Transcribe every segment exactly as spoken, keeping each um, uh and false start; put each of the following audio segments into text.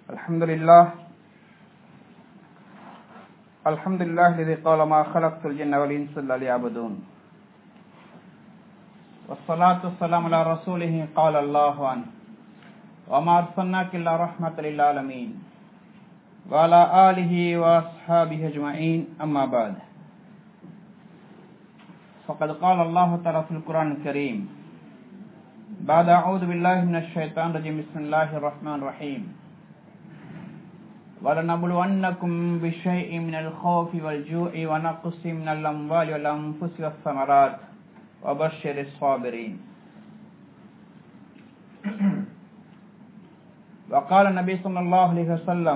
الحمد لله الحمد لله الذي قال ما خلقت الجن والانس الا ليعبدون والصلاة والسلام على رسوله قال الله عنه وما أرسلناك إلا رحمة للعالمين وعلى آله وأصحابه أجمعين أما بعد فقد قال الله تعالى في القرآن الكريم بعد أعوذ بالله من الشيطان الرجيم بسم الله الرحمن الرحيم وَلَنَبْلُوَنَّكُمْ بِشَيْءٍ مِنَ الْخَوْفِ وَالْجُوعِ وَنَقْصٍ مِنَ الْأَمْوَالِ وَالْأَنْفُسِ وَالثَّمَرَاتِ وَبَشِّرِ الصَّابِرِينَ. وقال النبي صلى الله عليه وسلم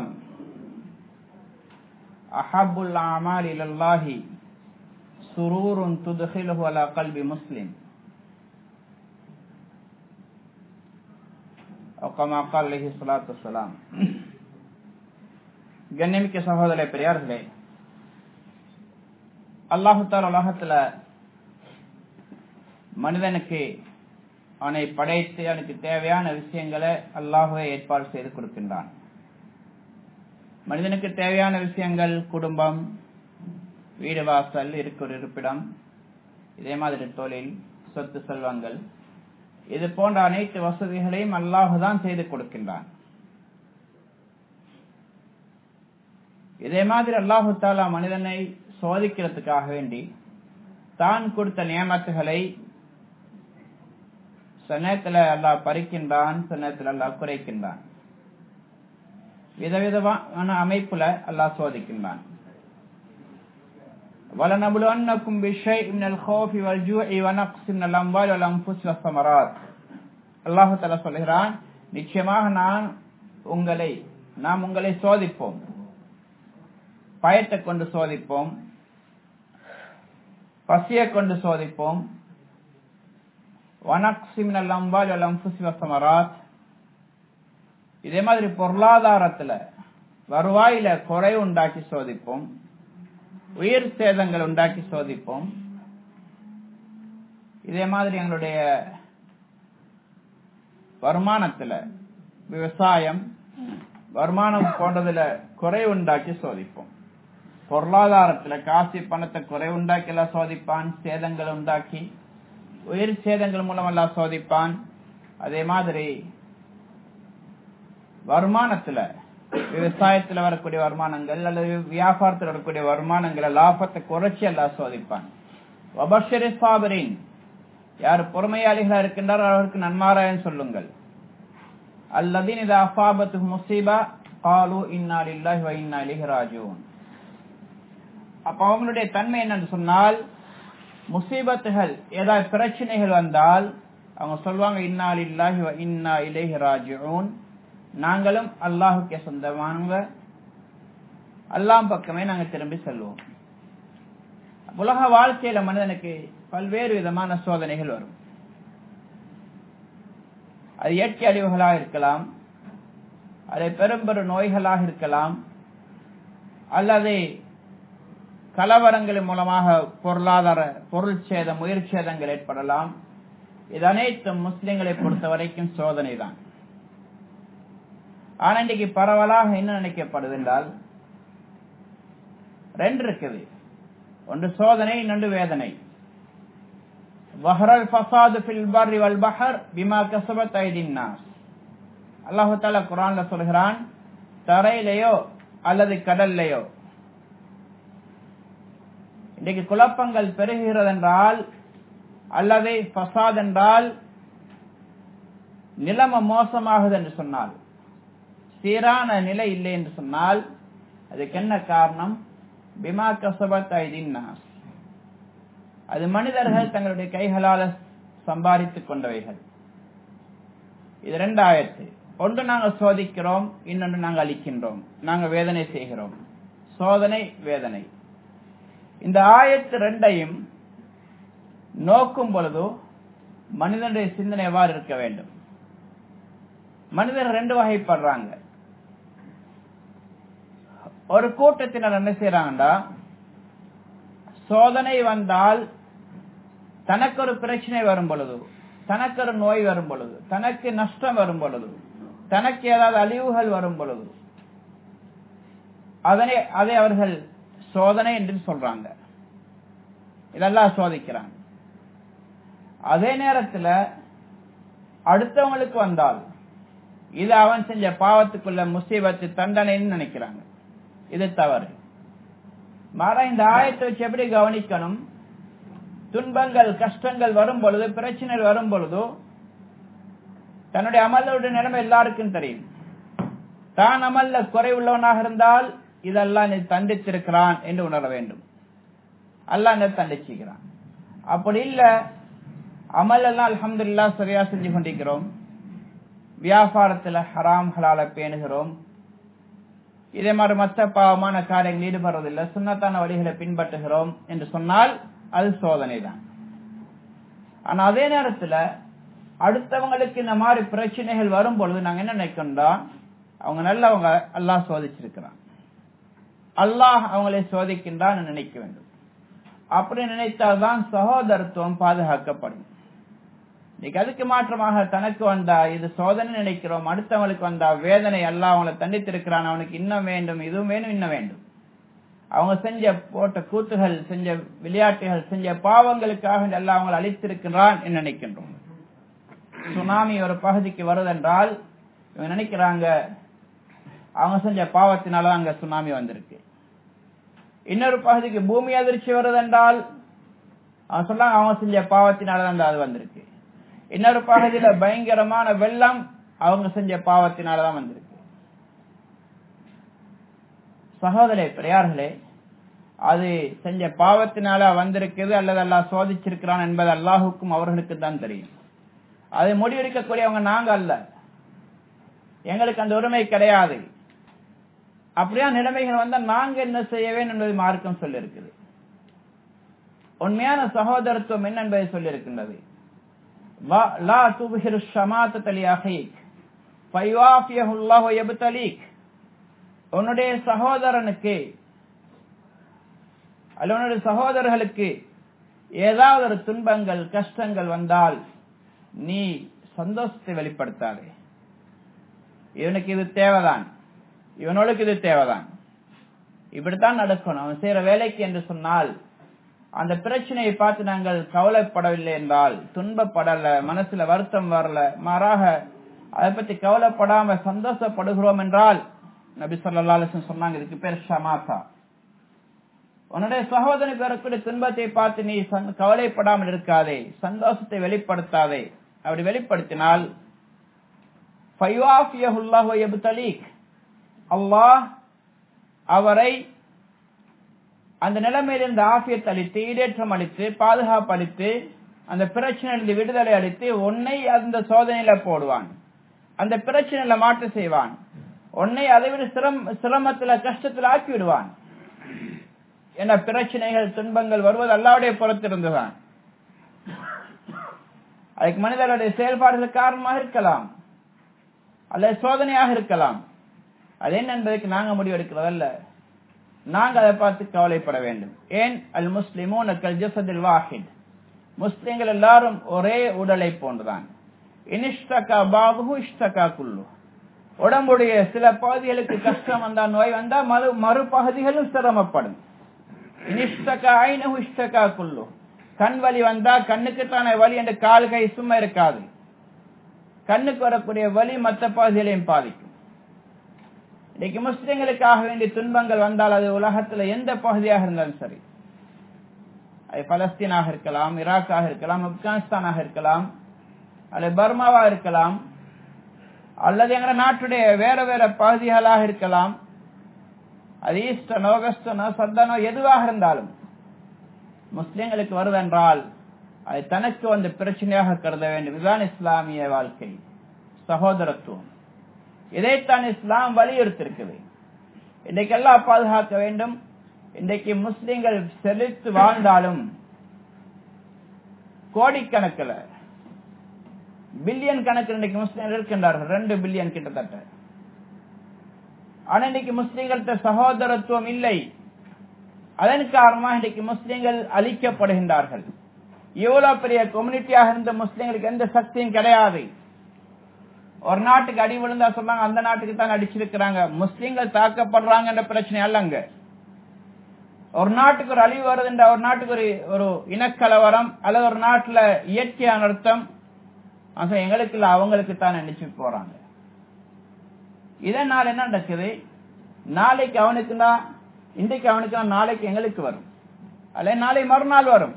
أحب الأعمال إلى الله سرور تدخله على قلب مسلم أو كما قال عليه الصلاة والسلام. கண்ணியமிக்க சகோதர பெரியார்களே, அல்லாஹு தஆலா உலகத்துல மனிதனுக்கு அவனை படைத்து அவனுக்கு தேவையான விஷயங்களை அல்லாஹ்வே ஏற்பாடு செய்து கொடுக்கின்றான். மனிதனுக்கு தேவையான விஷயங்கள் குடும்பம், வீடு வாசல், இருக்கிற இருப்பிடம், இதே மாதிரி தொழில், சொத்து செல்வங்கள், இது போன்ற அனைத்து வசதிகளையும் அல்லாஹ் தான் செய்து கொடுக்கின்றான். இதே மாதிரி அல்லாஹு தஆலா மனிதனை சோதிக்கிறதுக்காக வேண்டி தான் கொடுத்த நியமத்துகளை சனத்துல அல்லாஹ் பறிக்கின்றான், சனத்துல அல்லாஹ் குறைக்கின்றான். விதவிதமான அமைப்புல அல்லாஹ் சோதிக்கின்றான். وَلَنَبْلُوَنَّكُمْ بِشَيْءٍ مِنَ الْخَوْفِ وَالْجُوعِ وَنَقْصٍ مِنَ الْأَمْوَالِ وَالْأَنْفُسِ وَالثَّمَرَاتِ. அல்லாஹ் தஆலா சொல்கிறான், நிச்சயமாக நான் உங்களை நாம் உங்களை சோதிப்போம், பயத்தை கொண்டு சோதிப்போம், பசியை கொண்டு சோதிப்போம், வனக்ஸிமினல் அம்வால் வல் அன்ஃபுஸி வஸ்ஸமராத், இதே மாதிரி பொருளாதாரத்துல வருவாயில குறை உண்டாக்கி சோதிப்போம், உயிர் சேதங்கள் உண்டாக்கி சோதிப்போம், இதே மாதிரி எங்களுடைய வருமானத்துல விவசாயம் வருமானம் போன்றதுல குறை உண்டாக்கி சோதிப்போம். பொருளாதாரத்துல காசு பணத்தை குறை உண்டாக்கி எல்லாம் சோதிப்பான், சேதங்கள் உண்டாக்கி உயிர் சேதங்கள் மூலம் எல்லாம் சோதிப்பான். அதே மாதிரி வருமானத்துல விவசாயத்துல வரக்கூடிய வருமானங்கள் அல்லது வியாபாரத்தில் வரக்கூடிய வருமானங்களை லாபத்தை குறைச்சி எல்லாம் சோதிப்பான். வபஷிரி ஸாபிரீன், யார் பொறுமையாளிகளா இருக்கின்றார் அவருக்கு நன்மாராயம் சொல்லுங்கள். அல்லதீன இதா அஸாபத்துஹும் முஸீபா காலு இன்னா லில்லாஹி வ இன்னா இலைஹி ராஜிஊன். அப்ப அவங்களுடைய தன்மை என்னன்னு சொன்னால், முசீபத்துகள் ஏதாவது பிரச்சனைகள் வந்தால் அவங்க சொல்வாங்க, இன்னா லில்லாஹி வ இன்னா இலைஹி ராஜிஊன், நாங்களும் அல்லாஹ்வுக்கே சொந்தமானவங்க, அல்லாஹ் பக்கமே நாங்க திரும்பி செல்வோம். உலக வாழ்க்கையில மனிதனுக்கு பல்வேறு விதமான சோதனைகள் வரும். அது இயற்கை அழிவுகளாக இருக்கலாம், அது பெரும் பெரும் நோய்களாக இருக்கலாம், அல்லது கலவரங்களின் மூலமாக பொருளாதார பொருள் சேதம், உயிர் சேதங்கள் ஏற்படலாம். இது அனைத்தும் முஸ்லிம்களை பொறுத்த வரைக்கும் சோதனை தான். ஆனா இன்றைக்கு பரவலாக என்ன நினைக்கப்படுது என்றால், ரெண்டு இருக்குது, ஒன்று சோதனை, இன்னொன்று வேதனை. வஹரல் ஃபஸாது ஃபில் பர்ரி வல் பஹர் பிமா கஸபத் ஐதின் நாஸ். அல்லாஹ் தஆலா குர்ஆன்ல சொல்கிறான், தரையிலேயோ அல்லது கடல்லையோ இன்றைக்கு குழப்பங்கள் பெருகிறது என்றால், அல்லது ஃபஸாத் என்றால் நிலைமை மோசமாகுது என்று சொன்னால், சீரான நிலை இல்லை என்று சொன்னால், அதுக்கு என்ன காரணம்? பிமா கஸபத் ஐதின் நாஸ், அது மனிதர்கள் தங்களுடைய கைகளால் சம்பாதித்துக் கொண்டவைகள். இது ரெண்டாயிரத்து ஒன்று நாங்கள் சோதிக்கிறோம், இன்னொன்று நாங்கள் அளிக்கின்றோம், நாங்கள் வேதனை செய்கிறோம். சோதனை, வேதனை. இந்த ஆயத்து ரெண்டையும் நோக்கும் பொழுது மனிதனுடைய சிந்தனை எவ்வாறு இருக்க வேண்டும்? மனிதர் ரெண்டு வகைப்படுறாங்க. ஒரு கூட்டத்தினர் என்ன செய்யறாங்கடா, சோதனை வந்தால், தனக்கு ஒரு பிரச்சனை வரும் பொழுது, தனக்கு ஒரு நோய் வரும் பொழுது, தனக்கு நஷ்டம் வரும் பொழுது, தனக்கு ஏதாவது அழிவுகள் வரும் பொழுது அதனை அதை அவர்கள் சோதனை என்று சொல்றாங்க. இதெல்லாம் சோதிக்கிறாங்க. அதே நேரத்தில் அடுத்தவங்களுக்கு வந்தால் இது அவன் செஞ்ச பாவத்துக்குள்ள முசீபத்து தண்டனைன்னு நினைக்கிறாங்க. இது தவறு. மாறா இந்த ஆயத்தை வச்சு எப்படி கவனிக்கணும்? துன்பங்கள் கஷ்டங்கள் வரும் பொழுது, பிரச்சனைகள் வரும் பொழுதோ தன்னுடைய அமலோட நிலைமை எல்லாருக்கும் தெரியும். தான் அமல்ல குறைவுள்ளவனாக இருந்தால் இதெல்லாம் நீ தண்டித்திருக்கிறான் என்று உணர வேண்டும். அல்லாஹ் என்ன தண்டிச்சுக்கிறான். அப்படி இல்ல, அமல் எல்லாம் அல்ஹம்துலில்லாஹ் சரியா செஞ்சு கொண்டிருக்கிறோம், வியாபாரத்தில் ஹராம் ஹலால பேணுகிறோம், இதே மாதிரி மற்ற பாவமான காரியங்கள் ஈடுபடுவதில்லை, சுன்னத்தான வழிகளை பின்பற்றுகிறோம் என்று சொன்னால் அது சோதனை தான். ஆனா அதே நேரத்தில் அடுத்தவங்களுக்கு இந்த மாதிரி பிரச்சனைகள் வரும் பொழுது நாங்க என்ன நினைக்கிறோம்டா, அவங்க நல்லவங்க, அல்லாஹ் சோதிச்சிருக்கிறான், அல்லாஹ் அவங்களை சோதிக்கின்றான் நினைக்க வேண்டும். அப்படி நினைத்தால்தான் சகோதரத்துவம் பாதுகாக்கப்படும். இன்னைக்கு அதுக்கு மாற்றமாக தனக்கு வந்தா இது சோதனை நினைக்கிறோம், அடுத்தவங்களுக்கு வந்தா வேதனை, அல்லாஹ் அவங்களை தண்டித்திருக்கிறான், அவனுக்கு இன்னும் வேண்டும், இதுவும் வேணும், இன்னும் வேண்டும். அவங்க செஞ்ச போட்ட கூத்துகள், செஞ்ச விளையாட்டுகள், செஞ்ச பாவங்களுக்காக அல்லாஹ் அவங்களை அழித்திருக்கிறான் என்று நினைக்கின்றோம். சுனாமி ஒரு பகுதிக்கு வருதென்றால் இவங்க நினைக்கிறாங்க அவங்க செஞ்ச பாவத்தினால அங்க சுனாமி வந்திருக்கு. இன்னொரு பகுதிக்கு பூமி அதிர்ச்சி வருதென்றால் அவன் சொல்றாங்க அவங்க செஞ்ச பாவத்தினாலதான் அது வந்திருக்கு. இன்னொரு பகுதியில பயங்கரமான வெள்ளம் அவங்க செஞ்ச பாவத்தினாலதான் வந்திருக்கு. சகோதரே பெரியார்களே, அது செஞ்ச பாவத்தினால வந்திருக்குது அல்லது அல்லாஹ் சோதிச்சிருக்கிறான் என்பது அல்லாஹுக்கும் அவர்களுக்கு தான் தெரியும். அதை முடிவெடுக்கக்கூடியவங்க நாங்க அல்ல, எங்களுக்கு அந்த உரிமை கிடையாது. அப்படியா நிலைமைகள் வந்தா நாங்க என்ன செய்ய வேண்டும் என்பதை மார்க்கம் சொல்லி இருக்குது. உண்மையான சகோதரத்துவம் என்ன என்பதை சொல்லி இருக்கின்றது. உன்னுடைய சகோதரனுக்கு அல்ல உன்னுடைய சகோதரர்களுக்கு ஏதாவது ஒரு துன்பங்கள் கஷ்டங்கள் வந்தால் நீ சந்தோஷத்தை வெளிப்படுத்தாதே. இவனுக்கு இது தேவைதான், இவனுக்கு இது தேவைதான், இப்படித்தான் நடக்கணும் அவன் செய்யற வேலைக்கு என்று சொன்னால், அந்த பிரச்சனையை பார்த்து நாங்கள் கவலைப்படவில்லை என்றால், துன்பப்படல, மனசுல வருத்தம் வரல, மாறாக அதை பத்தி கவலைப்படாம சந்தோஷப்படுகிறோம் என்றால், நபி ஸல்லல்லாஹு அலைஹி வஸல்லம் சொன்னாங்க இதுக்கு பேர் ஷமாசா. உன்னுடைய சகோதரனை பெறக்கூடிய துன்பத்தை பார்த்து நீ கவலைப்படாமல் இருக்காதே, சந்தோஷத்தை வெளிப்படுத்தாதே. அப்படி வெளிப்படுத்தினால் அல்லாஹ் அவரை அந்த நிலைமையிலிருந்து ஆஃபியத் அளித்து, ஈடேற்றம் அளித்து, பாதுகாப்பு அளித்து, அந்த பிரச்சனையிலிருந்து விடுதலை அளித்து உன்னை அந்த சோதனையில போடுவான், அந்த பிரச்சனையில மாற்று செய்வான், உன்னை அதை விட சிரம சிரமத்துல கஷ்டத்தில் ஆக்கி விடுவான். என பிரச்சனைகள் துன்பங்கள் வருவது அல்லாஹ்வுடைய புறத்திலிருந்துதான். அதுக்கு மனிதர்களுடைய செயல்பாடுகள் காரணமாக இருக்கலாம், அல்லது சோதனையாக இருக்கலாம். அது என்ன என்பதற்கு நாங்க முடிவெடுக்கிறதல்ல, நாங்க அதை பார்த்து கவலைப்பட வேண்டும். ஏன் அல் முஸ்லிமூன கல் ஜஸதில் வாஹித், முஸ்லிம்கள் எல்லாரும் ஒரே உடலை போன்றுதான். இனிஷ்டகா பாபுஹு இஷ்டகா குல்லு, உடம்புடைய சில பகுதிகளுக்கு கஷ்டம் வந்தா, நோய் வந்தா மறு மறுபகுதிகளும் சிரமப்படும். இனிஷ்டகா ஐனஹு இஷ்டகா குல்லு, கண் வலி வந்தா கண்ணுக்குத்தான வலி என்று கால் கை சும்மா இருக்காது, கண்ணுக்கு வரக்கூடிய வலி மற்ற பகுதிகளையும் பாதிக்கும். இன்னைக்கு முஸ்லிம்களுக்காக வேண்டிய துன்பங்கள் வந்தால் அது உலகத்துல எந்த பகுதியாக இருந்தாலும் சரி, அது பலஸ்தீனாக இருக்கலாம், ஈராக்காக இருக்கலாம், ஆப்கானிஸ்தானாக இருக்கலாம், அல்லது பர்மாவாக இருக்கலாம், அல்லது எங்க நாட்டுடைய வேற வேற பகுதிகளாக இருக்கலாம், அது ஈஸ்டனோ வெஸ்டனோ சத்தனோ எதுவாக இருந்தாலும் முஸ்லிம்களுக்கு வருவென்றால் அது தனக்கு வந்து பிரச்சனையாக கருத வேண்டும். இதுதான் இஸ்லாமிய வாழ்க்கை, சகோதரத்துவம். இதைத்தான் இஸ்லாம் வலியுறுத்திருக்குது. இன்றைக்கு எல்லாம் பாதுகாக்க வேண்டும். இன்றைக்கு முஸ்லிம்கள் செழித்து வாழ்ந்தாலும் கோடிக்கணக்கில் பில்லியன் கணக்கில் இன்றைக்கு முஸ்லிம்கள் இருக்கின்றார்கள், ரெண்டு பில்லியன் கிட்டத்தட்ட. ஆனா இன்னைக்கு முஸ்லிம்கள்ட்ட சகோதரத்துவம் இல்லை. அதன் காரணமாக இன்றைக்கு முஸ்லிம்கள் அழிக்கப்படுகின்றார்கள். இவ்வளவு பெரிய கம்யூனிட்டியாக இருந்த முஸ்லிம்களுக்கு எந்த சக்தியும் கிடையாது. ஒரு நாட்டுக்கு அடி விழுந்தா சொன்னாங்க அந்த நாட்டுக்கு தான் அடிச்சிருக்கிறாங்க, முஸ்லிம்கள் தாக்கப்படுறாங்க என்ற பிரச்சனை அல்லங்க. ஒரு நாட்டுக்கு ஒரு அழிவு வருதுன்ற, ஒரு நாட்டுக்கு ஒரு ஒரு இனக்கலவரம் அல்லது ஒரு நாட்டுல இயற்கையான அர்த்தம் எங்களுக்கு இல்ல அவங்களுக்கு தான் நினைச்சு போறாங்க. இதனால் என்ன நடக்குது, நாளைக்கு அவனுக்குன்னா இன்றைக்கு அவனுக்கு நாளைக்கு எங்களுக்கு வரும், அல்ல நாளை மறுநாள் வரும்.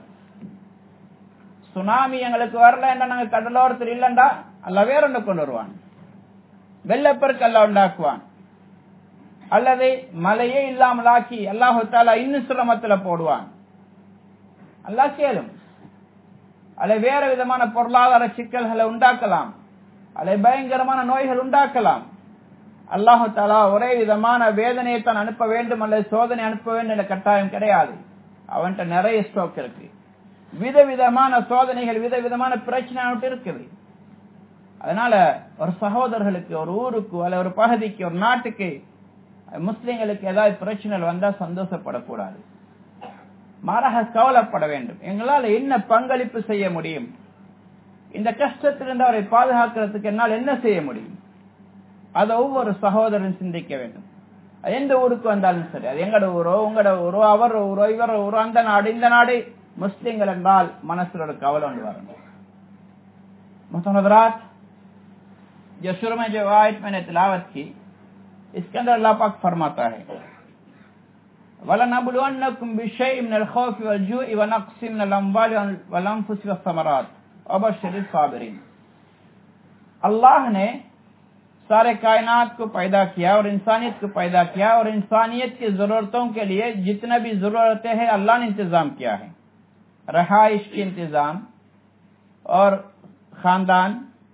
சுனாமி எங்களுக்கு வரல என்ற நாங்க கடலோரத்தில் இல்லைண்டா அல்ல வேற ஒன்று கொண்டு வருவான், வெள்ளப்பெருக்கு அல்ல உண்டாக்குவான், அல்லது மழையே இல்லாமல் ஆக்கி அல்லாஹு தாலா இன்னும் சிரமத்துல போடுவான். அல்லாஹ் கேளும். அல்ல வேற விதமான பொருளாதார சிக்கல்களை உண்டாக்கலாம், அல்ல பயங்கரமான நோய்கள் உண்டாக்கலாம். அல்லாஹு தாலா ஒரே விதமான வேதனையை தான் அனுப்ப வேண்டும் அல்லது சோதனை அனுப்ப வேண்டும் என்ற கட்டாயம் கிடையாது. அவன்கிட்ட நிறைய ஸ்டோக் இருக்கு, விதவிதமான சோதனைகள் விதவிதமான பிரச்சனை இருக்குது. அதனால ஒரு சகோதரர்களுக்கு ஒரு ஊருக்கு அல்ல ஒரு பகுதிக்கு ஒரு நாட்டுக்கு முஸ்லிம்களுக்கு ஏதாவது பிரச்சனை வந்தா சந்தோஷப்படக்கூடாது, மாறாக கவலைப்பட வேண்டும். எங்களால் என்ன பங்களிப்பு செய்ய முடியும், இந்த கஷ்டத்திலிருந்து அவரை பாதுகாக்கிறதுக்கு என்னால் என்ன செய்ய முடியும், அதை ஒவ்வொரு சகோதரன் சிந்திக்க வேண்டும். எந்த ஊருக்கு வந்தாலும் சரி, அது எங்கட ஊரோ உங்களோட ஊரோ அவர் ஊரோ இவர் ஊரோ அந்த நாடு இந்த நாடு, முஸ்லிம்கள் என்றால் மனசுல ஒரு கவலை ஒன்று வரணும். मुतहदरात जो शुरू में जो आयत मैंने तिलावत की, इसके अंदर अल्लाह पाक फरमाता है वलनबलुवन्नकुम बिशैइन मिनल खौफि वल जूइ व नक़्सिन मिनल अम्वालि वल अनफुसि वस्समरात वबश्शिरिस साबिरीन। अल्लाह ने सारे कायनात को पैदा किया और इंसानियत को पैदा किया और इंसानियत की जरूरतों के लिए जितना भी जरूरतें हैं अल्लाह ने इंतजाम किया है, रहाइश की इंतजाम और खानदान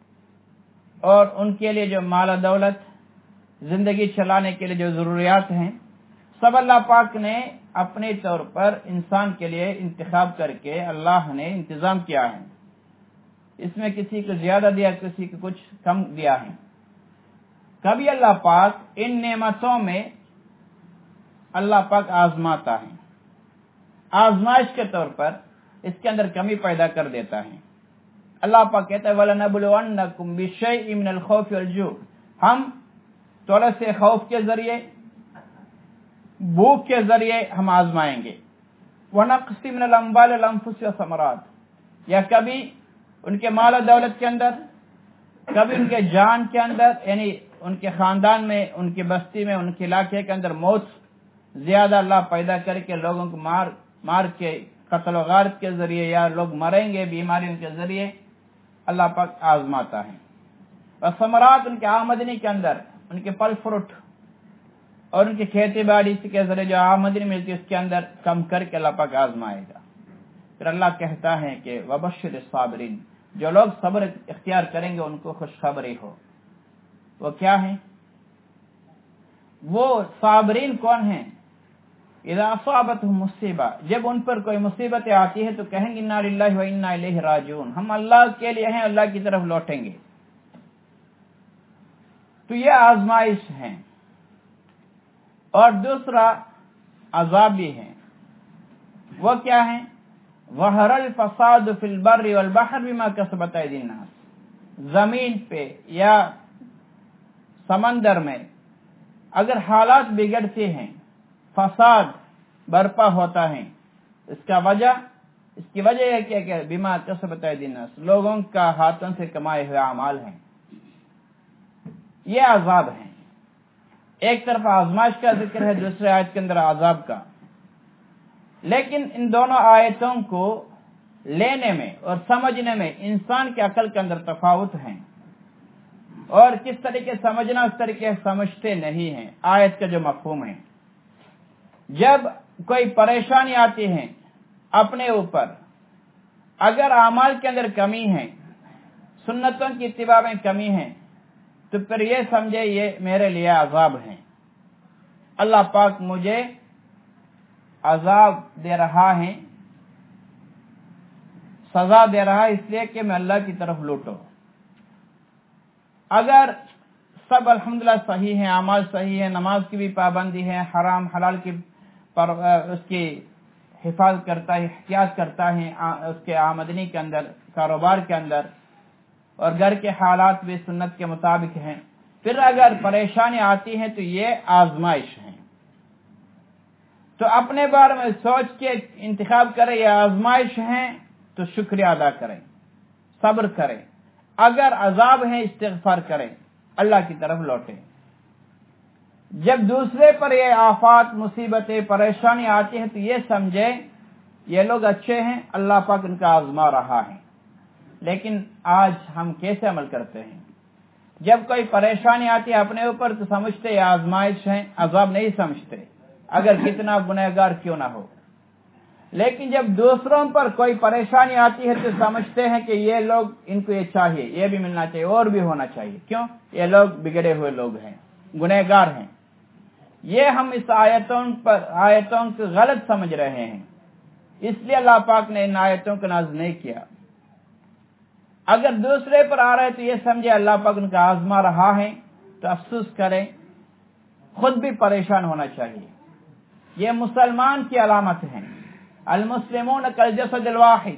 और उनके लिए जो माल दौलत जिंदगी चलाने के लिए जो जरूरियात हैं सब अल्लाह पाक ने अपने तौर पर इंसान के लिए इंतखाब करके अल्लाह ने इंतजाम किया है। इसमें किसी को ज्यादा दिया किसी को कुछ कम दिया है। कभी अल्लाह पाक इन नेमतों में अल्लाह पाक आजमाता है, आजमाइश के तौर पर इसके अंदर कमी पैदा कर देता है। अल्लाह पाक कहता है वलनबलुवन्नकुम बिशैइन मिनल खौफि वल जू, हम थोड़े से खौफ के जरिए भूख के जरिए हम आजमाएंगे, वनक़्सिन मिनल अम्वालि वल अनफुसि वस्समरात, या कभी उनके माल दौलत के अंदर, कभी उनके जान के अंदर, यानी उनके खानदान में, उनकी बस्ती में, उनके इलाके के अंदर मौत ज्यादा अल्लाह पैदा करके लोगों को मार मार के कत्ल गारत के जरिए या लोग मरेंगे बीमारियों के जरिए अल्लाह पाक आजमाता है। और समरात उनके आमदनी के अंदर, उनके फल फ्रूट और उनकी खेती बाड़ी के जरिए जो आमदनी मिलती है उसके अंदर कम करके अल्लाह पाक आजमाएगा। फिर अल्लाह कहता है कि वबश्शिरिस साबिरीन, जो लोग सब्र इख्तियार करेंगे उनको खुशखबरी हो। वो क्या है? वो साबरीन कौन है? इज़ा असाबतहुम मुसीबा, जब उन पर कोई मुसीबतें आती है तो कहेंगे इन्ना लिल्लाहि व इन्ना इलैहि राजिऊन, हम अल्लाह के लिए हैं, अल्लाह की तरफ लौटेंगे। तो ये आजमाइश है। और दूसरा अजाब भी है। वो क्या है? वहरल फसाद फिल बर्रि वल बहर बिमा कसबत अयदीन नास, जमीन पे या समंदर में अगर हालात बिगड़ते हैं, फसाद बर्पा होता है, इसका वजह इसकी वजह है क्या क्या बिमा कसबत अयदीन नास, लोगों का हाथों से कमाए हुए अमाल हैं। ये अजाब है। एक तरफ आजमाइश का जिक्र है, दूसरे आयत के अंदर अजाब का। लेकिन इन दोनों आयतों को लेने में और समझने में इंसान के अकल के अंदर तफावत है, और किस तरीके समझना उस तरीके समझते नहीं हैं। आयत का जो मफहूम है, जब कोई परेशानी आती है अपने ऊपर, अगर अमाल के अंदर कमी है, सुन्नतों की इत्तिबा में कमी है, तो फिर ये समझे ये मेरे लिए अजाब है, अल्लाह पाक मुझे अजाब दे रहा है, सजा दे रहा है इसलिए कि मैं अल्लाह की तरफ लौटूं। अगर सब अल्हम्दुलिल्लाह सही है, अमाल सही है, नमाज की भी पाबंदी है, हराम हलाल की पर उसकी हिफाजत करता है, एहतियात करता है उसके आमदनी के अंदर, कारोबार के अंदर, اور گھر کے حالات بھی سنت کے مطابق ہیں، پھر اگر پریشانی آتی ہے تو یہ آزمائش ہے، تو اپنے بارے میں سوچ کے انتخاب کریں یہ آزمائش ہیں تو شکریہ ادا کریں، صبر کریں، اگر عذاب ہے استغفار کریں، اللہ کی طرف لوٹیں۔ جب دوسرے پر یہ آفات، مصیبتیں، پریشانی آتی ہیں تو یہ سمجھے یہ لوگ اچھے ہیں، اللہ پاک ان کا آزما رہا ہے۔ لیکن آج ہم کیسے عمل کرتے ہیں؟ جب کوئی پریشانی آتی ہے اپنے اوپر تو سمجھتے یہ آزمائش ہیں، عذاب نہیں سمجھتے، اگر کتنا گنہگار کیوں نہ ہو۔ لیکن جب دوسروں پر کوئی پریشانی آتی ہے تو سمجھتے ہیں کہ یہ لوگ، ان کو یہ چاہیے، یہ بھی ملنا چاہیے اور بھی ہونا چاہیے، کیوں؟ یہ لوگ بگڑے ہوئے لوگ ہیں، گنہگار ہیں۔ یہ ہم اس آیتوں پر آیتوں کو غلط سمجھ رہے ہیں، اس لیے اللہ پاک نے ان آیتوں کو نازل نہیں کیا۔ اگر دوسرے پر آ رہے تو یہ سمجھے اللہ پاک ان کا آزما رہا ہے تو افسوس کریں، خود بھی پریشان ہونا چاہیے۔ یہ مسلمان کی علامت ہے، المسلمون کالجسد الواحد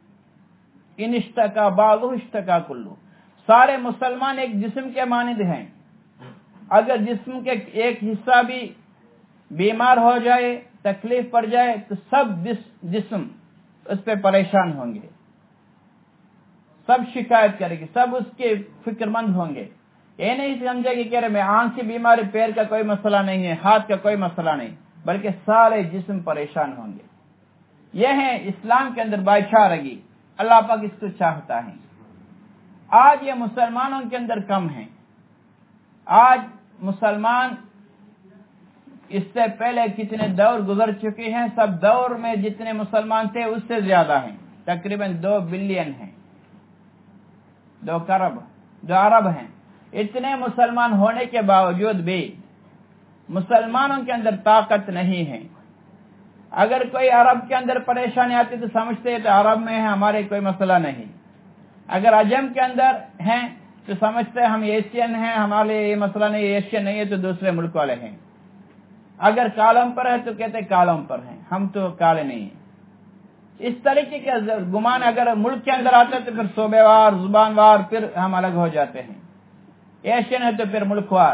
ان اشتکا بعضہ اشتکا کلہ، سارے مسلمان ایک جسم کے مانند ہیں، اگر جسم کے ایک حصہ بھی بیمار ہو جائے، تکلیف پڑ جائے تو سب جسم اس پہ پریشان ہوں گے، سب شکایت کرے گی، سب اس کے فکر مند ہوں گے۔ یہ نہیں سمجھے گی کہ میں آنکھ کی بیماری، پیر کا کوئی مسئلہ نہیں ہے، ہاتھ کا کوئی مسئلہ نہیں، بلکہ سارے جسم پریشان ہوں گے۔ یہ ہے اسلام کے اندر بھائی چارگی، اللہ پاک اس کو چاہتا ہے۔ آج یہ مسلمانوں کے اندر کم ہے۔ آج مسلمان اس سے پہلے کتنے دور گزر چکے ہیں، سب دور میں جتنے مسلمان تھے اس سے زیادہ ہیں، تقریباً دو بلین ہیں، دو کرب دو ارب ہیں۔ اتنے مسلمان ہونے کے باوجود بھی مسلمانوں کے اندر طاقت نہیں ہے۔ اگر کوئی عرب کے اندر پریشانی آتی تو سمجھتے ہیں تو عرب میں ہے، ہمارے کوئی مسئلہ نہیں۔ اگر عجم کے اندر ہیں تو سمجھتے ہیں ہم ایشین ہیں، ہمارے یہ مسئلہ نہیں، ایشین نہیں ہے تو دوسرے ملک والے ہیں۔ اگر کالم پر ہے تو کہتے ہیں کالم پر ہیں، ہم تو کالے نہیں ہیں۔ اس طریقے کا گمان اگر ملک کے اندر آتا ہے تو پھر صوبے وار، زبان وار، پھر ہم الگ ہو جاتے ہیں۔ ایشین ہے تو پھر ملک وار۔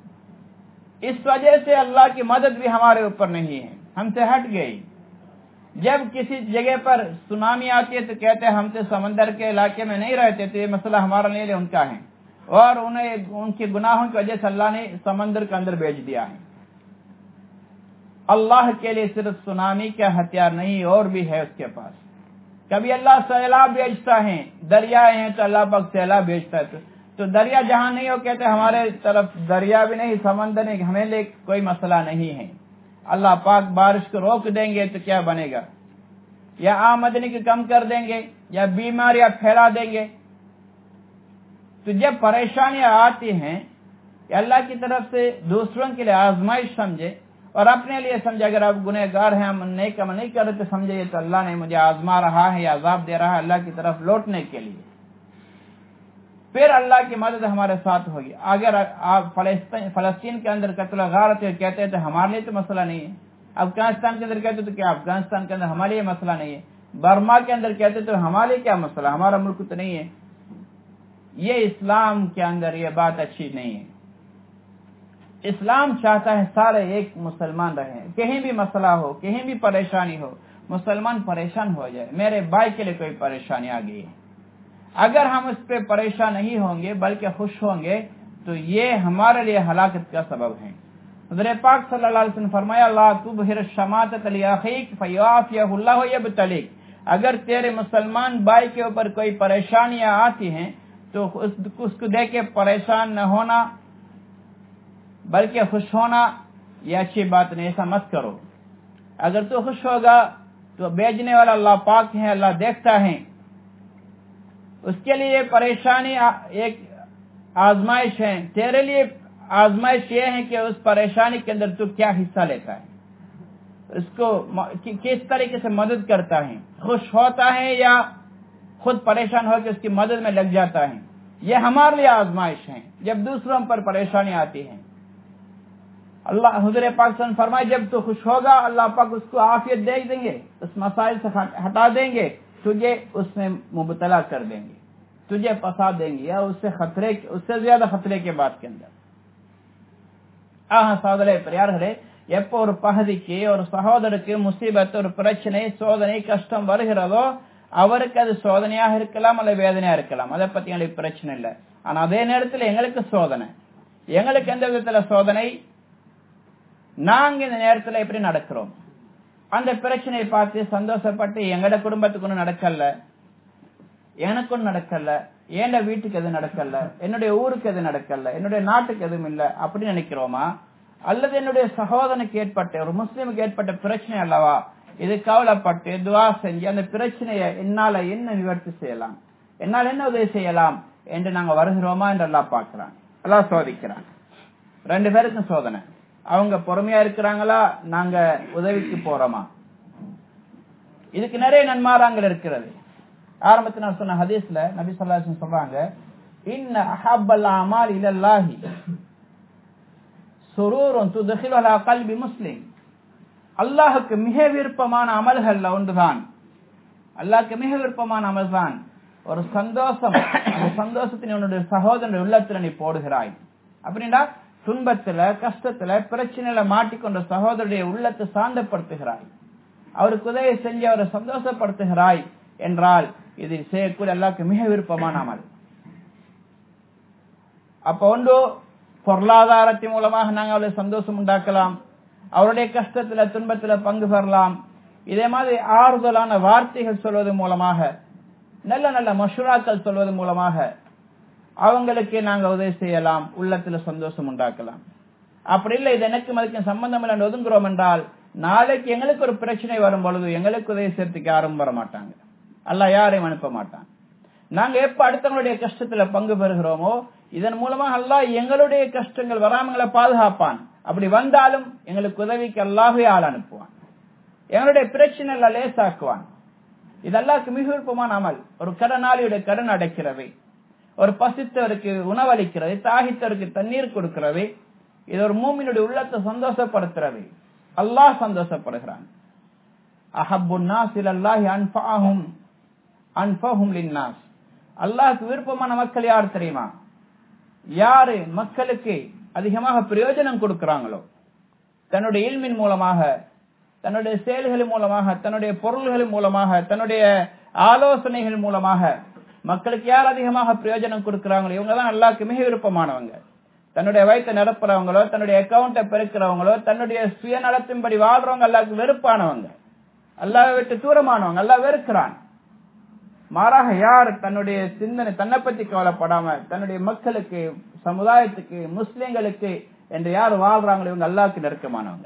اس وجہ سے اللہ کی مدد بھی ہمارے اوپر نہیں ہے، ہم سے ہٹ گئی۔ جب کسی جگہ پر سونامی آتی ہے تو کہتے ہیں ہم تو سمندر کے علاقے میں نہیں رہتے، تو یہ مسئلہ ہمارا نہیں ہے، ان کا ہے، اور انہیں ان کے گناہوں کی وجہ سے اللہ نے سمندر کے اندر بھیج دیا ہے۔ اللہ کے لیے صرف سونامی کا ہتھیار نہیں، اور بھی ہے اس کے پاس۔ کبھی اللہ سیلاب بھیجتا ہے، دریا ہیں تو اللہ پاک سیلاب بھیجتا ہے، تو دریا جہاں نہیں ہو کہتے ہمارے طرف دریا بھی نہیں، سمندر نہیں، ہمیں لیے کوئی مسئلہ نہیں ہے۔ اللہ پاک بارش کو روک دیں گے تو کیا بنے گا؟ یا آمدنی کو کم کر دیں گے، یا بیماریاں پھیلا دیں گے۔ تو جب پریشانیاں آتی ہیں کہ اللہ کی طرف سے دوسروں کے لیے آزمائش سمجھے اور اپنے لیے سمجھے، اگر آپ گنہگار ہیں، ہم نیک عمل نہیں کر رہے تو سمجھے یہ تو اللہ نے مجھے آزما رہا ہے یا عذاب دے رہا ہے اللہ کی طرف لوٹنے کے لیے، پھر اللہ کی مدد ہمارے ساتھ ہوگی۔ اگر آپ فلسطین کے اندر قتل و غارت کہتے ہیں تو ہمارے لیے تو مسئلہ نہیں ہے، افغانستان کے اندر کہتے تو کیا افغانستان کے اندر ہمارے لیے مسئلہ نہیں ہے، برما کے اندر کہتے تو ہمارے لیے کیا مسئلہ، ہمارا ملک تو نہیں ہے۔ یہ اسلام کے اندر یہ بات اچھی نہیں ہے۔ اسلام چاہتا ہے سارے ایک مسلمان رہیں، کہیں بھی مسئلہ ہو، کہیں بھی پریشانی ہو، مسلمان پریشان ہو جائے، میرے بھائی کے لیے کوئی پریشانی آ گئی ہے، اگر ہم اس پہ پریشان نہیں ہوں گے بلکہ خوش ہوں گے تو یہ ہمارے لیے ہلاکت کا سبب ہے۔ حضرت پاک صلی اللہ علیہ وسلم فرمایا لا تظہر الشماتۃ لاخیک فیعافیہ اللہ یبتلیک، اگر تیرے مسلمان بھائی کے اوپر کوئی پریشانیاں آتی ہیں تو اس کو دیکھ کے پریشان نہ ہونا بلکہ خوش ہونا، یہ اچھی بات نہیں، ایسا مت کرو۔ اگر تو خوش ہوگا تو بیچنے والا اللہ پاک ہے، اللہ دیکھتا ہے، اس کے لیے پریشانی ایک آزمائش ہے، تیرے لیے آزمائش یہ ہے کہ اس پریشانی کے اندر تو کیا حصہ لیتا ہے، اس کو کس طریقے سے مدد کرتا ہے، خوش ہوتا ہے یا خود پریشان ہو کے اس کی مدد میں لگ جاتا ہے۔ یہ ہمارے لیے آزمائش ہے جب دوسروں پر پریشانی آتی ہے۔ اللہ حضور پاک صلی اللہ علیہ وسلم فرمائے جب تو خوش ہوگا اللہ پاک اس کو عافیت دے دیں گے، اس مسائل سے ہٹا دیں گے، تجھے اس میں مبتلا کر دیں گے، तुझे फंसा देंगे या उससे खतरे उससे ज्यादा खतरे के बात के अंदर ஆஹா சகோதரே பெரியார்களே, எப்போ ஒரு பகுதிக்கு ஒரு சகோதரருக்கு முசீபத், ஒரு பிரச்சனை, சோதனை, கஷ்டம் வருகிறதோ அவருக்கு அது சோதனையாக இருக்கலாம் அல்ல வேதனையா இருக்கலாம், அதை பத்தி எங்களுக்கு பிரச்சனை இல்லை. ஆனா அதே நேரத்தில் எங்களுக்கு சோதனை, எங்களுக்கு எந்த விதத்துல சோதனை, நாங்க இந்த நேரத்துல எப்படி நடக்கிறோம். அந்த பிரச்சனையை பார்த்து சந்தோஷப்பட்டு எங்கட குடும்பத்துக்கு ஒன்றும் நடக்கல, எனக்கும் நடக்கல, ஏண்ட வீட்டுக்கு எது நடக்கல, என்னுடைய ஊருக்கு எது நடக்கல, என்னுடைய நாட்டுக்கு எதுவும் இல்லை அப்படி நினைக்கிறோமா? அல்லது என்னுடைய சகோதரனுக்கு ஏற்பட்ட, ஒரு முஸ்லீமுக்கு ஏற்பட்ட பிரச்சனை அல்லவா, இது கவலைப்பட்டு துவா செஞ்சு அந்த பிரச்சனையை என்னால என்ன நிவர்த்தி செய்யலாம், என்னால் என்ன உதவி செய்யலாம் என்று நாங்க வருகிறோமா என்று எல்லாம் பார்க்கிறான், எல்லாம் சோதிக்கிறான். ரெண்டு பேருக்கும் சோதனை. அவங்க பொறுமையா இருக்கிறாங்களா, நாங்க உதவிக்கு போறோமா? இதுக்கு நிறைய நன்மாராங்கள் இருக்கிறது. ஆரம்பத்தில் நான் சொன்ன ஹதீஸ்ல நபி ஸல்லல்லாஹு அலைஹி வஸல்லம் சொல்றாங்க, இன்ன அஹப்பல் அமால் இலல்லாஹி சுரூருன் துத்கிலு அலா கல்பி முஸ்லிம். அல்லாஹ்வுக்கு மிக விருப்பமான அமல்கள்ல ஒன்றுதான், அல்லாஹ்வுக்கு மிக விருப்பமான அமல்தான் ஒரு சந்தோஷம். அந்த சந்தோஷத்தின் உன்னுடைய சகோதரனுடைய உள்ளத்துல நீ போடுகிறாய் அப்படின்னா, துன்பத்துல, கஷ்டத்துல, பிரச்சனையில மாட்டிக்கொண்ட சகோதரருடைய உள்ளத்தை சாந்தப்படுத்துகிறாய், அவருக்கு உதவி செஞ்சு அவரை சந்தோஷப்படுத்துகிறாய் என்றால் இது செய்யக்கூடிய அல்லாஹ்வுக்கு மிக விருப்பமான அமல். அப்ப ஒன்று பொருளாதாரத்தின் மூலமாக நாங்கள் அவரை சந்தோஷம் உண்டாக்கலாம், அவருடைய கஷ்டத்துல துன்பத்துல பங்கு பெறலாம். இதே மாதிரி ஆறுதலான வார்த்தைகள் சொல்வது மூலமாக, நல்ல நல்ல மஷூராக்கள் சொல்வது மூலமாக அவங்களுக்கு நாங்க உதவி செய்யலாம், உள்ளத்துல சந்தோஷம் உண்டாக்கலாம். அப்படி இல்லை இது எனக்கு அதுக்கு சம்பந்தம் இல்லை ஒதுங்குறோம் என்றால், நாளைக்கு எங்களுக்கு ஒரு பிரச்சனை வரும் பொழுது எங்களுக்கு உதவி செய்யறதுக்கு யாரும் வர மாட்டாங்க, அல்லாஹ் யாரையும் அனுப்ப மாட்டான். நாங்க எப்ப அடுத்தவங்களுடைய கஷ்டத்துல பங்கு பெறுகிறோமோ இதன் மூலமாக அல்லாஹ் எங்களுடைய கஷ்டங்கள் வராமங்களை பாதுகாப்பான். அப்படி வந்தாலும் எங்களுக்கு உதவிக்கு அல்லாஹ்வே ஆள் அனுப்புவான், எங்களுடைய பிரச்சனை லேசாக்குவான். இது அல்லாஹ்வுக்கு மிக விருப்பமான அமல். ஒரு கடனாளியுடைய கடன் அடைக்கிறது, ஒரு பசித்தவருக்கு உணவளிக்கிறது, தாகித்தவருக்கு தண்ணீர் கொடுக்கிறது, இது ஒரு மூமினுடைய உள்ளத்தை சந்தோஷப்படுத்துறது. அல்லாஹ் சந்தோஷப்படுகிறான். அஹப்புன் நாஸ் இலல்லாஹி அன்ஃபஅஹும் அன்ஃபஅஹும் லின்னாஸ். அல்லாஹ்வுக்கு விருப்பமான மக்கள் யார் தெரியுமா? யாரு மக்களுக்கு அதிகமாக பிரயோஜனம் கொடுக்கிறாங்களோ, தன்னுடைய இல்மின் மூலமாக, தன்னுடைய செயல்களின் மூலமாக, தன்னுடைய பொருள்களின் மூலமாக, தன்னுடைய ஆலோசனைகள் மூலமாக மக்களுக்கு யார் அதிகமாக பிரயோஜனம் கொடுக்கிறாங்களோ இவங்க தான் அல்லாஹ்வுக்கு மிக விருப்பமானவங்க. தன்னுடைய வயிற்றை நிரப்புறவங்களோ, தன்னுடைய அக்கௌண்ட்டை பெருக்கிறவங்களோ, தன்னுடைய சுயநலத்தின்படி வாழ்றவங்க அல்லாஹ்வுக்கு வெறுப்பானவங்க, அல்லாஹ்வை விட்டு தூரமானவங்க, அல்லாஹ் வெறுக்கிறான். மாறாக யார் தன்னுடைய சிந்தனை தன்னை பற்றி கவலைப்படாம தன்னுடைய மக்களுக்கு, சமுதாயத்துக்கு, முஸ்லிம்களுக்கு என்று யார் வாழ்றாங்களோ இவங்க அல்லாஹ்வுக்கு நெருக்கமானவங்க.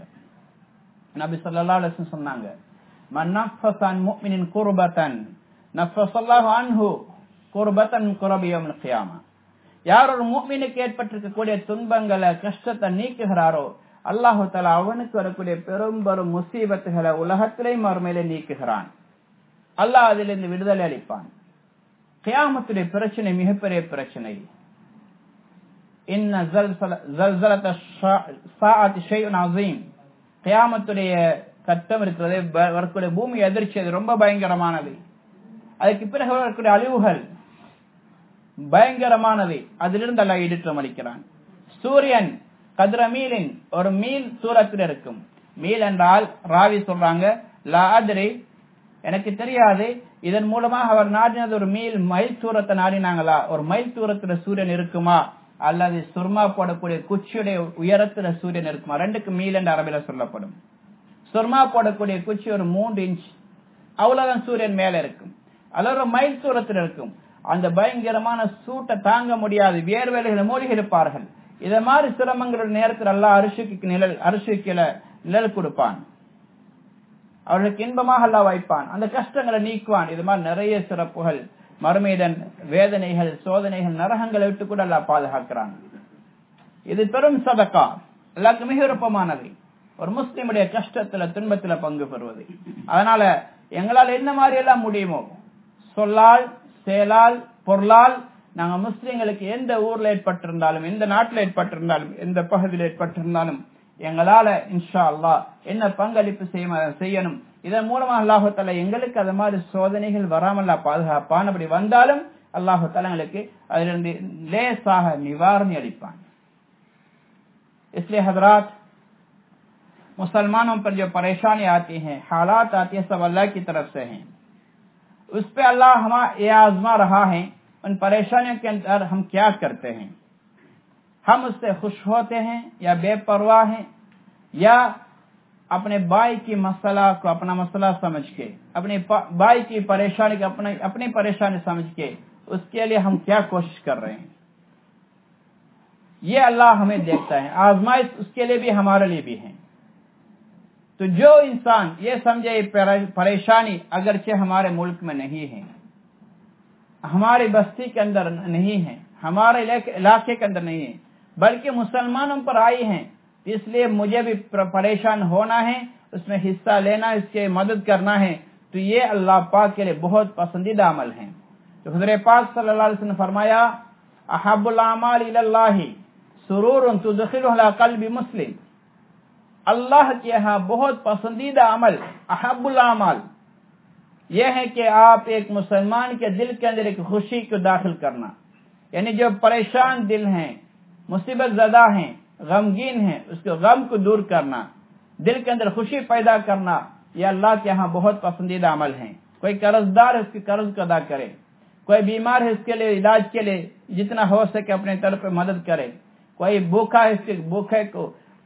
நபி ஸல்லல்லாஹு அலைஹி வஸல்லம் சொன்னாங்க, மன் நஃபஸ அன் முஃமினின் குர்பத்தன் நஃபஸல்லாஹு அன்ஹு குர்பத்தன் குரபி யௌமில் கியாமா. யார் ஒரு முஃமினுக்கு ஏற்பட்டிருக்கக்கூடிய துன்பங்களை, கஷ்டத்தை நீக்குகிறாரோ அல்லாஹ் தஆலா அவனுக்கு வரக்கூடிய பெரும் பெரும் முசீபத்துகளை உலகத்திலே மறுமையிலே நீக்குகிறான். அல்லாஹ் அதிலிருந்து விடுதலை அளிப்பான். கியாமத்துடைய பிரச்சனை மிகப்பெரிய பிரச்சனை. இன்ன ஸல்ஸலத ஸாஅத்தி ஷைஉன் அஸீம். கியாமத்துடைய கட்டம் இருக்கிறதே, வரக்கூடிய பூமி அதிர்ச்சி, அது ரொம்ப பயங்கரமானது. அதுக்கு பிறகு வரக்கூடிய அழிவுகள் பயங்கரமானது. அதிலிருந்து அல்லாஹ் ஈடேற்றம் அளிக்கிறான். சூரியன் கதிர மீலின் ஒரு மீல் தூரத்தில் இருக்கும். மீல் என்றால் ராவி சொல்றாங்க, லா அத்ரி, எனக்கு தெரியாது. இதன் மூலமாக அவர் நாடினது ஒரு மீல் மைல் தூரத்தை நாடினாங்களா, ஒரு மைல் தூரத்துல சூரியன் இருக்குமா, அல்லது சுர்மா போடக்கூடிய குச்சியுடைய உயரத்துல சூரியன் இருக்குமா? ரெண்டுக்கு மீல் என்று அரபில சொல்லப்படும். சுர்மா போடக்கூடிய குச்சி ஒரு மூன்று இன்ச், அவ்வளவுதான் சூரியன் மேல இருக்கும், அல்லது ஒரு மைல் தூரத்தில் இருக்கும். அந்த பயங்கரமான சூட்டை தாங்க முடியாது, வியர்வேலைகளை மூழ்கி இருப்பார்கள். இத மாதிரி சிரமங்களுடைய நேரத்தில் அல்லாஹ் அரிசிக்கு நிழல் அரிசிக்கல நிழல் கொடுப்பான், அவர்களுக்கு இன்பமாக அல்லாஹ் வைப்பான், அந்த கஷ்டங்களை நீக்குவான். இது மாதிரி நிறைய சிறப்புகள், மறுமையுடன் வேதனைகள், சோதனைகள், நரகங்களை விட்டு கூட அல்லாஹ் பாதுகாக்கிறான். இது பெரும் சதக்கா, அல்லாஹ்வுக்கு மிக விருப்பமானது, ஒரு முஸ்லிமுடைய கஷ்டத்துல துன்பத்துல பங்கு பெறுவது. அதனால எங்களால் என்ன மாதிரி எல்லாம் முடியுமோ, சொல்லால், செயலால், பொருளால், நாங்க முஸ்லிம்களுக்கு எந்த ஊர்ல ஏற்பட்டிருந்தாலும், எந்த நாட்டில் ஏற்பட்டிருந்தாலும், எந்த பகுதியில் ஏற்பட்டிருந்தாலும் எங்களால இன்ஷா அல்லாஹ் என்ன பங்களிப்பு செய்யணும். இதன் மூலமாக அல்லாஹ் தஆலா எங்களுக்கு அது மாதிரி சோதனைகள் வராமல் பாதுகாப்பான். அப்படி வந்தாலும் அல்லாஹ் தஆலாங்களுக்கு அதிலிருந்து லேசாக நிவாரணை அளிப்பான். इसलिए हजरात, मुसलमानों पर जो परेशानी आती हैं, हालात आती है, सब अल्लाह की तरफ से हैं. उस पे अल्लाह हम ये आजमा रहा है, उन परेशानियों के अंदर हम क्या करते हैं. हम उससे खुश होते हैं या बेपरवाह हैं, या अपने भाई की मसला को अपना मसला समझ के, अपने भाई की परेशानी को अपने अपनी परेशानी समझ के उसके लिए हम क्या कोशिश कर रहे हैं. ये अल्लाह हमें देखता है. आजमाइश उसके लिए भी हमारे लिए भी है. तो जो इंसान ये समझे परेशानी अगरचे हमारे मुल्क में नहीं है, हमारी बस्ती के अंदर नहीं है, हमारे इलाके के अंदर नहीं है, बल्कि मुसलमानों पर आई है, इसलिए मुझे भी परेशान होना है, उसमें हिस्सा लेना, इसके मदद करना है, तो ये अल्लाह पाक के लिए बहुत पसंदीदा अमल है. तो हुज़ूर पाक सल्लल्लाहु अलैहि वसल्लम ने फरमाया, अहब्बुल अमाल इलल्लाहि सुरूरुन तुदखिलुहु अला क़ल्बि मुस्लिम. अल्लाह के यहाँ बहुत पसंदीदा अमल अहब्बुल अमाल यह है कि आप एक मुसलमान के दिल के अंदर एक खुशी को दाखिल करना, यानी जो परेशान दिल हैं, मुसीबत ज़दा हैं, गमगीन हैं, उसके गम को दूर करना, दिल के अंदर खुशी पैदा करना, यह अल्लाह के यहाँ बहुत पसंदीदा अमल है. कोई कर्जदार है उसके कर्ज को अदा करे, कोई बीमार है उसके लिए इलाज के लिए जितना हो सके अपने तरफ पे मदद करे, कोई भूखा है उसके भूखे को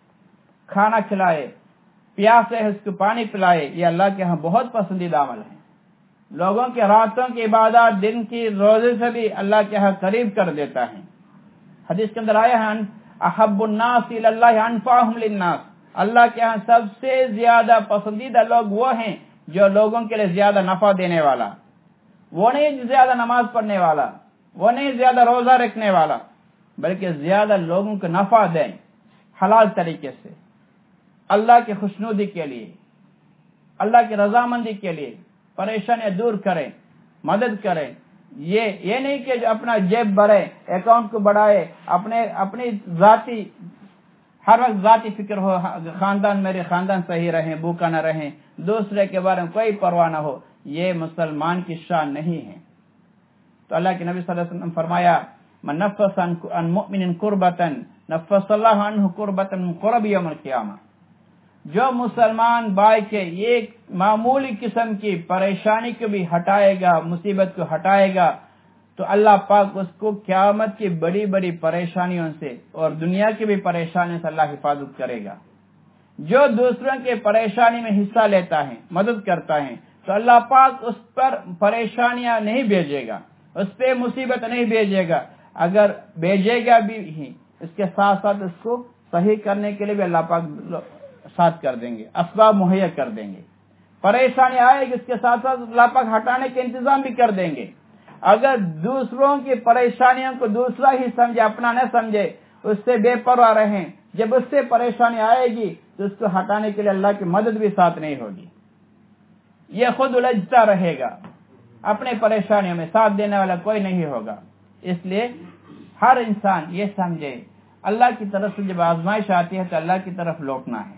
खाना खिलाए, प्यासे है उसको पानी पिलाए, ये अल्लाह के यहाँ बहुत पसंदीदा अमल है. लोगों के रातों की इबादत दिन की रोजे से भी अल्लाह के यहाँ करीब कर देता है. हदीस के अंदर आया है, अहब्बुन नास इलल्लाहि अनफअहुम लिन्नास. अल्लाह के यहाँ सबसे ज्यादा पसंदीदा लोग वो हैं जो लोगों के लिए ज्यादा नफा देने वाला, वो नहीं ज्यादा नमाज पढ़ने वाला, वो नहीं ज्यादा रोजा रखने वाला, बल्कि ज्यादा लोगों को नफा दें हलाल तरीके से, अल्लाह की खुशनुदी के लिए, अल्लाह की रजामंदी के लिए, परेशानियां दूर करें, मदद करें. ये ये नहीं कि अपना जेब भरे, अकाउंट को बढ़ाए, अपने अपनी जाति हर वक्त जाति फिक्र हो, खानदान मेरे खानदान सही रहे, भूखा न रहे, दूसरे के बारे में कोई परवाह न हो, ये मुसलमान की शान नहीं है. तो अल्लाह के नबी सल्लल्लाहु अलैहि वसल्लम फरमाया, मन नफ़्फ़स अन मुमिनिन कुर्बतन नफ़्फ़सल्लाहु अन्हु कुर्बतन मिन कुरबि यौमिल क़ियामा. जो मुसलमान भाई के एक मामूली किस्म की परेशानी को भी हटाएगा, मुसीबत को हटाएगा, तो अल्लाह पाक उसको क़यामत की बड़ी बड़ी परेशानियों से और दुनिया की भी परेशानियों से अल्लाह हिफाजत करेगा. जो दूसरों के परेशानी में हिस्सा लेता है, मदद करता है, तो अल्लाह पाक उस पर परेशानियां नहीं भेजेगा, उस पर मुसीबत नहीं भेजेगा. अगर भेजेगा भी ही, इसके साथ साथ उसको सही करने के लिए भी अल्लाह पाक साथ कर देंगे, असबाब मुहैया कर देंगे. परेशानी आएगी, इसके साथ साथ अल्लाह पाक हटाने के इंतजाम भी कर देंगे. अगर दूसरों की परेशानियों को दूसरा ही समझे, अपना न समझे, उससे बेपरवाह रहें, जब उससे परेशानी आएगी तो उसको हटाने के लिए अल्लाह की मदद भी साथ नहीं होगी. यह खुद उलझता रहेगा, अपने परेशानियों में साथ देने वाला कोई नहीं होगा. इसलिए हर इंसान ये समझे, अल्लाह की तरफ से जब आजमाइश आती है तो अल्लाह की तरफ लौटना है,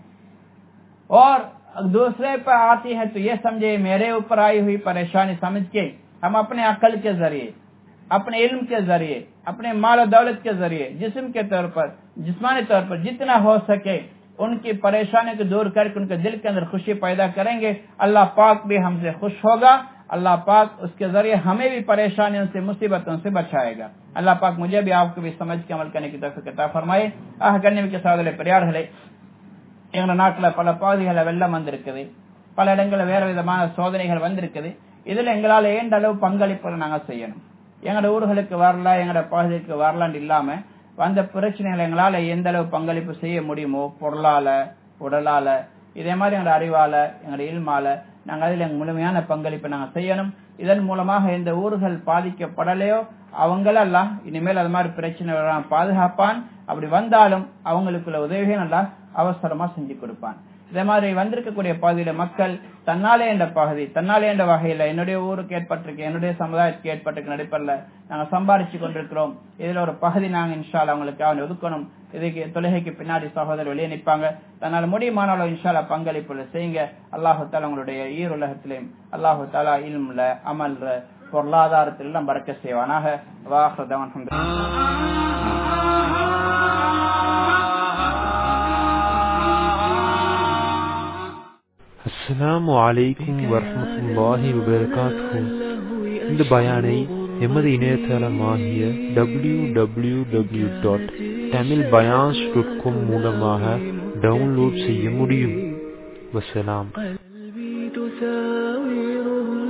और दूसरे पर आती है तो ये समझे मेरे ऊपर आई हुई परेशानी समझ के हम अपने अकल के जरिए, अपने इल्म के जरिए, अपने माल दौलत के जरिए, जिस्म के तौर पर, जिस्मानी तौर पर जितना हो सके उनकी परेशानी को दूर करके उनके दिल के अंदर खुशी पैदा करेंगे. अल्लाह पाक भी हमसे खुश होगा, अल्लाह पाक उसके जरिए हमें भी परेशानियों से, मुसीबतों से बचाएगा. अल्लाह पाक मुझे भी आपको भी समझ के अमल करने की तौफीक अता फरमाए. ஆக கண்ணியமிக்க சகோதரர்களே, பெரியார்களே, எங்க நாட்டுல பல பகுதிகள வெள்ளம் வந்திருக்குது, பல இடங்கள்ல வேற விதமான சோதனைகள் வந்திருக்குது. இதுல எங்களால ஏண்ட அளவு பங்களிப்புகளை நாங்க செய்யணும். எங்கட ஊர்களுக்கு வரல, எங்கட பகுதிக்கு வரலான்னு இல்லாம வந்த பிரச்சனைகளை எங்களால எந்த அளவு பங்களிப்பு செய்ய முடியுமோ, பொருளால, உடலால, இதே மாதிரி எங்கட அறிவால, எங்கட இல்மால நாங்க அதில் எங்க முழுமையான பங்களிப்பை நாங்க செய்யணும். இதன் மூலமாக எந்த ஊர்கள் பாதிக்கப்படலையோ அவங்களெல்லாம் இனிமேல் அது மாதிரி பிரச்சனை வராம பாதுகாப்பான். அப்படி வந்தாலும் அவங்களுக்குள்ள உதவியை நல்லா அவசரமா செஞ்சு கொடுப்பான். இதே மாதிரி வந்திருக்கக்கூடிய பகுதியில மக்கள் தன்னாலே என்ற பகுதி, தன்னாலே என்ற வகையில என்னுடைய ஊருக்கு ஏற்பட்டிருக்கு, என்னுடைய சமுதாயத்துக்கு ஏற்பட்டிருக்கு நடைபெறல, நாங்க சம்பாரிச்சு கொண்டிருக்கிறோம். இதுல ஒரு பகுதி நாங்க இன்ஷால்லா அவங்களுக்கு அவனை ஒதுக்கணும். இதுக்கு தொழுகைக்கு பின்னாடி சகோதரர் வெளியே நிற்பாங்க. தன்னால் முடியுமானாலும் இன்ஷால்லா பங்களிப்புல செய்யுங்க. அல்லாஹு தாலா உங்களுடைய ஈர் உலகத்திலையும் அல்லாஹு தாலா இல்முல, அமல்ல, பொருளாதாரத்தில் எல்லாம் பறக்க செய்வானாக. வாஹ்ரதவன் அஸ்ஸலாமு அலைக்கும் வரஹ்மத்துல்லாஹி வபரகாத்துஹு. இந்த பயானை எமது இணையதளமாகிய W W W dot Tamil பயான்ஸ் டாட் காம் மூலமாக டவுன்லோட் செய்ய முடியும். வசலாம்.